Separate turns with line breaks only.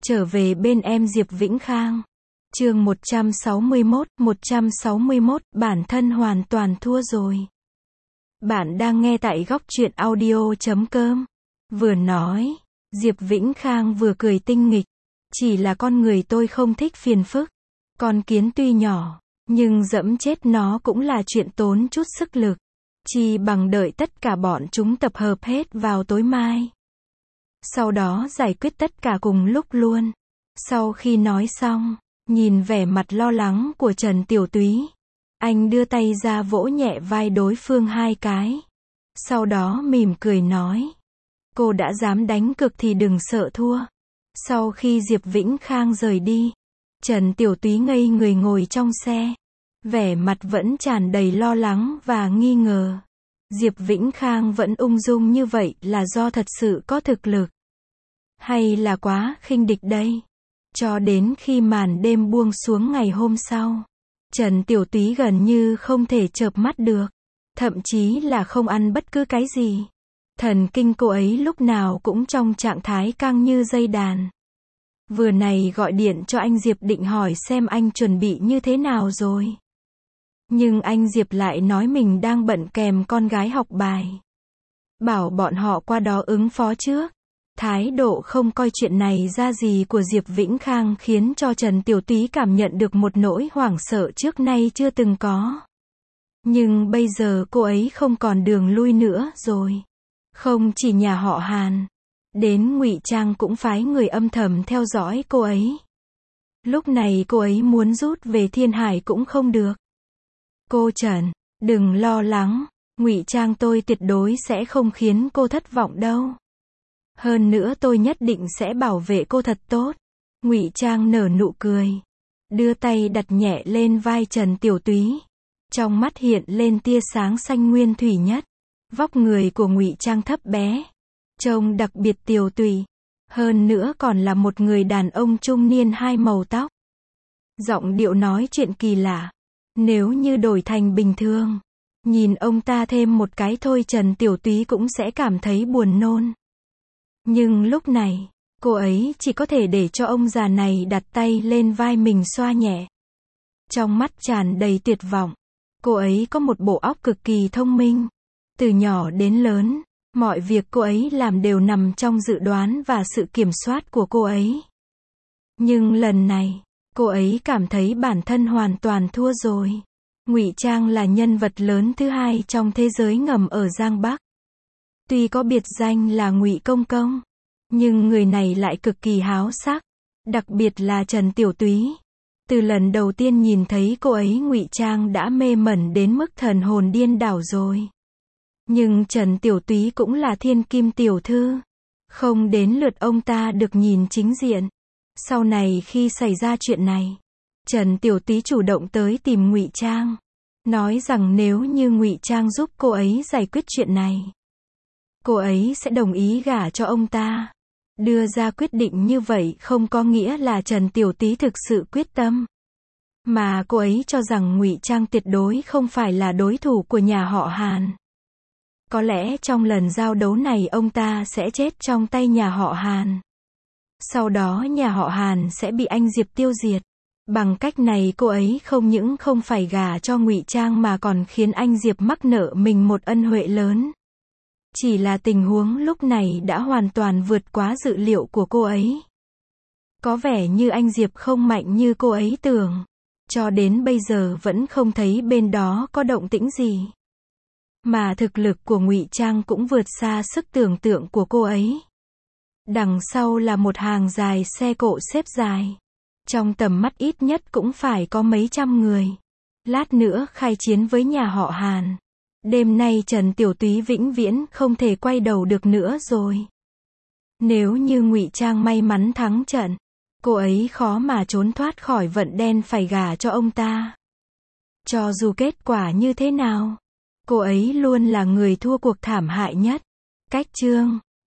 Trở về bên em Diệp Vĩnh Khang. Chương 161, bản thân hoàn toàn thua rồi. Bạn đang nghe tại góc truyện audio.com. Vừa nói, Diệp Vĩnh Khang vừa cười tinh nghịch. Chỉ là con người tôi không thích phiền phức. Con kiến tuy nhỏ, nhưng dẫm chết nó cũng là chuyện tốn chút sức lực. Chỉ bằng đợi tất cả bọn chúng tập hợp hết vào tối mai. Sau đó giải quyết tất cả cùng lúc luôn. Sau khi nói xong, nhìn vẻ mặt lo lắng của Trần Tiểu Túy, anh đưa tay ra vỗ nhẹ vai đối phương 2 cái. Sau đó mỉm cười nói, cô đã dám đánh cược thì đừng sợ thua. Sau khi Diệp Vĩnh Khang rời đi, Trần Tiểu Túy ngây người ngồi trong xe. Vẻ mặt vẫn tràn đầy lo lắng và nghi ngờ. Diệp Vĩnh Khang vẫn ung dung như vậy là do thật sự có thực lực, hay là quá khinh địch đây? Cho đến khi màn đêm buông xuống ngày hôm sau, Trần Tiểu Túy gần như không thể chợp mắt được, thậm chí là không ăn bất cứ cái gì. Thần kinh cô ấy lúc nào cũng trong trạng thái căng như dây đàn. Vừa này gọi điện cho anh Diệp định hỏi xem anh chuẩn bị như thế nào rồi. Nhưng anh Diệp lại nói mình đang bận kèm con gái học bài. Bảo bọn họ qua đó ứng phó trước. Thái độ không coi chuyện này ra gì của Diệp Vĩnh Khang khiến cho Trần Tiểu Túy cảm nhận được một nỗi hoảng sợ trước nay chưa từng có. Nhưng bây giờ cô ấy không còn đường lui nữa rồi. Không chỉ nhà họ Hàn, đến Ngụy Trang cũng phái người âm thầm theo dõi cô ấy. Lúc này cô ấy muốn rút về Thiên Hải cũng không được. Cô Trần, đừng lo lắng, Ngụy Trang tôi tuyệt đối sẽ không khiến cô thất vọng đâu. Hơn nữa tôi nhất định sẽ bảo vệ cô thật tốt. Ngụy Trang nở nụ cười, đưa tay đặt nhẹ lên vai Trần Tiểu Túy. Trong mắt hiện lên tia sáng xanh nguyên thủy nhất. Vóc người của Ngụy Trang thấp bé, trông đặc biệt tiều tụy. Hơn nữa còn là một người đàn ông trung niên 2 màu tóc. Giọng điệu nói chuyện kỳ lạ. Nếu như đổi thành bình thường, nhìn ông ta thêm một cái thôi Trần Tiểu Túy cũng sẽ cảm thấy buồn nôn. Nhưng lúc này, cô ấy chỉ có thể để cho ông già này đặt tay lên vai mình xoa nhẹ. Trong mắt tràn đầy tuyệt vọng. Cô ấy có một bộ óc cực kỳ thông minh. Từ nhỏ đến lớn, mọi việc cô ấy làm đều nằm trong dự đoán và sự kiểm soát của cô ấy. Nhưng lần này, cô ấy cảm thấy bản thân hoàn toàn thua rồi. Ngụy Trang là nhân vật lớn thứ 2 trong thế giới ngầm ở Giang Bắc. Tuy có biệt danh là Ngụy Công Công, nhưng người này lại cực kỳ háo sắc, đặc biệt là Trần Tiểu Túy. Từ lần đầu tiên nhìn thấy cô ấy Ngụy Trang đã mê mẩn đến mức thần hồn điên đảo rồi. Nhưng Trần Tiểu Túy cũng là thiên kim tiểu thư, không đến lượt ông ta được nhìn chính diện. Sau này khi xảy ra chuyện này, Trần Tiểu Túy chủ động tới tìm Ngụy Trang, nói rằng nếu như Ngụy Trang giúp cô ấy giải quyết chuyện này, cô ấy sẽ đồng ý gả cho ông ta. Đưa ra quyết định như vậy không có nghĩa là Trần Tiểu Túy thực sự quyết tâm, mà cô ấy cho rằng Ngụy Trang tuyệt đối không phải là đối thủ của nhà họ Hàn. Có lẽ trong lần giao đấu này ông ta sẽ chết trong tay nhà họ Hàn. Sau đó nhà họ Hàn sẽ bị anh Diệp tiêu diệt. Bằng cách này cô ấy không những không phải gả cho Ngụy Trang mà còn khiến anh Diệp mắc nợ mình một ân huệ lớn. Chỉ là tình huống lúc này đã hoàn toàn vượt quá dự liệu của cô ấy. Có vẻ như anh Diệp không mạnh như cô ấy tưởng. Cho đến bây giờ vẫn không thấy bên đó có động tĩnh gì. Mà thực lực của Ngụy Trang cũng vượt xa sức tưởng tượng của cô ấy. Đằng sau là một hàng dài xe cộ xếp dài. Trong tầm mắt ít nhất cũng phải có mấy trăm người. Lát nữa khai chiến với nhà họ Hàn. Đêm nay Trần Tiểu Túy vĩnh viễn không thể quay đầu được nữa rồi. Nếu như Ngụy Trang may mắn thắng trận, cô ấy khó mà trốn thoát khỏi vận đen phải gả cho ông ta. Cho dù kết quả như thế nào, cô ấy luôn là người thua cuộc thảm hại nhất. Cách chương